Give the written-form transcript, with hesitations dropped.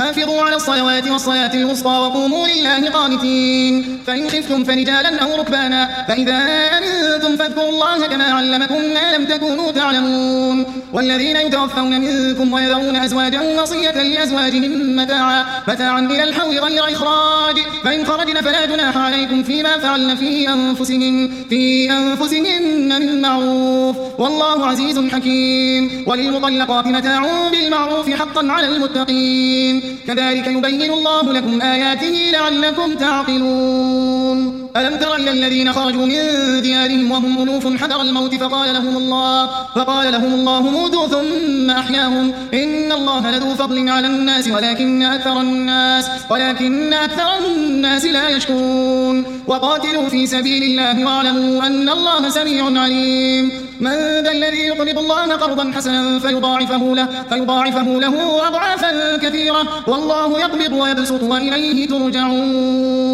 حافظوا على الصلوات والصلاة الوسطى وقوموا لله قانتين. فإن خفتم فرجالا أو ركبانا فإذا أمنتم فاذكروا الله كما علمكم ما لم تكونوا تعلمون. والذين يتوفون منكم ويذرون أزواجا وصية لأزواجهم متاعا إلى الحول غير إخراج، فإن خرجن فلا جناح عليكم فيما فعلن في أنفسهن من معروف، والله عزيز حكيم. وللمطلقات متاع بالمعروف حقا على المتقين، كذلك يبين الله لكم آياته لعلكم تعقلون. ألم تر إلى الذين خرجوا من ديارهم وهم ألوف حذر الموت فقال لهم الله موتوا ثم أحياهم، إن الله لذو فضل على الناس ولكن أكثر الناس لا يشكرون. وقاتلوا في سبيل الله واعلموا أن الله سميع عليم. من ذا الذي يقرض الله قرضا حسنا فيضاعفه له أضعافا كثيرة، والله يقبض ويبسط وإليه ترجعون.